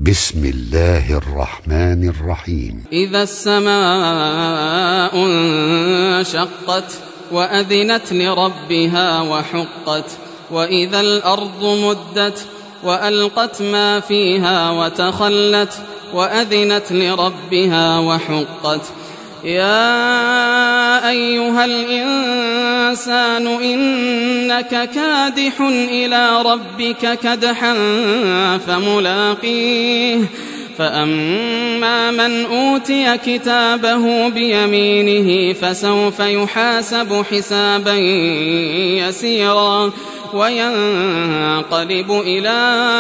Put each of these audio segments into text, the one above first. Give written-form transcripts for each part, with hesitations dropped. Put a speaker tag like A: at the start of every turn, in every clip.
A: بسم الله الرحمن الرحيم.
B: إذا السماء انشقت وأذنت لربها وحقت وإذا الأرض مدت وألقت ما فيها وتخلت وأذنت لربها وحقت. يا أيها الإنسان إنك كادح إلى ربك كدحا فملاقيه فأما من أوتي كتابه بيمينه فسوف يحاسب حسابا يسيرا وينقلب إلى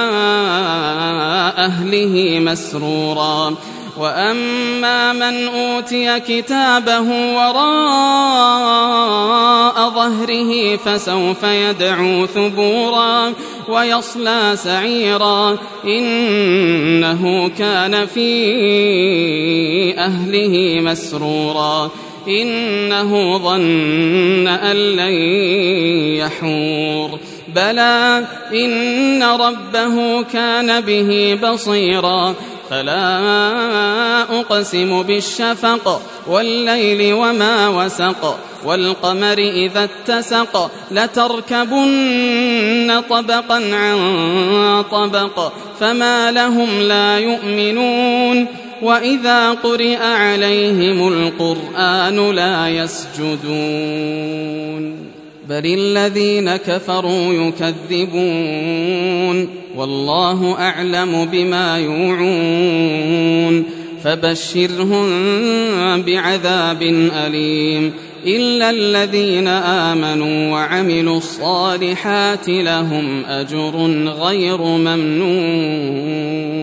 B: أهله مسرورا وأما من أوتي كتابه وراء ظهره فسوف يدعو ثبورا ويصلى سعيرا إنه كان في أهله مسرورا إنه ظن أن لن يحور بلى إن ربه كان به بصيرا فلا أقسم بالشفق والليل وما وسق والقمر إذا اتسق لتركبن طبقا عن طبق فما لهم لا يؤمنون وإذا قرئ عليهم القرآن لا يسجدون بل الذين كفروا يكذبون والله أعلم بما يوعون فبشرهم بعذاب أليم إلا الذين آمنوا وعملوا الصالحات لهم أجر غير ممنون.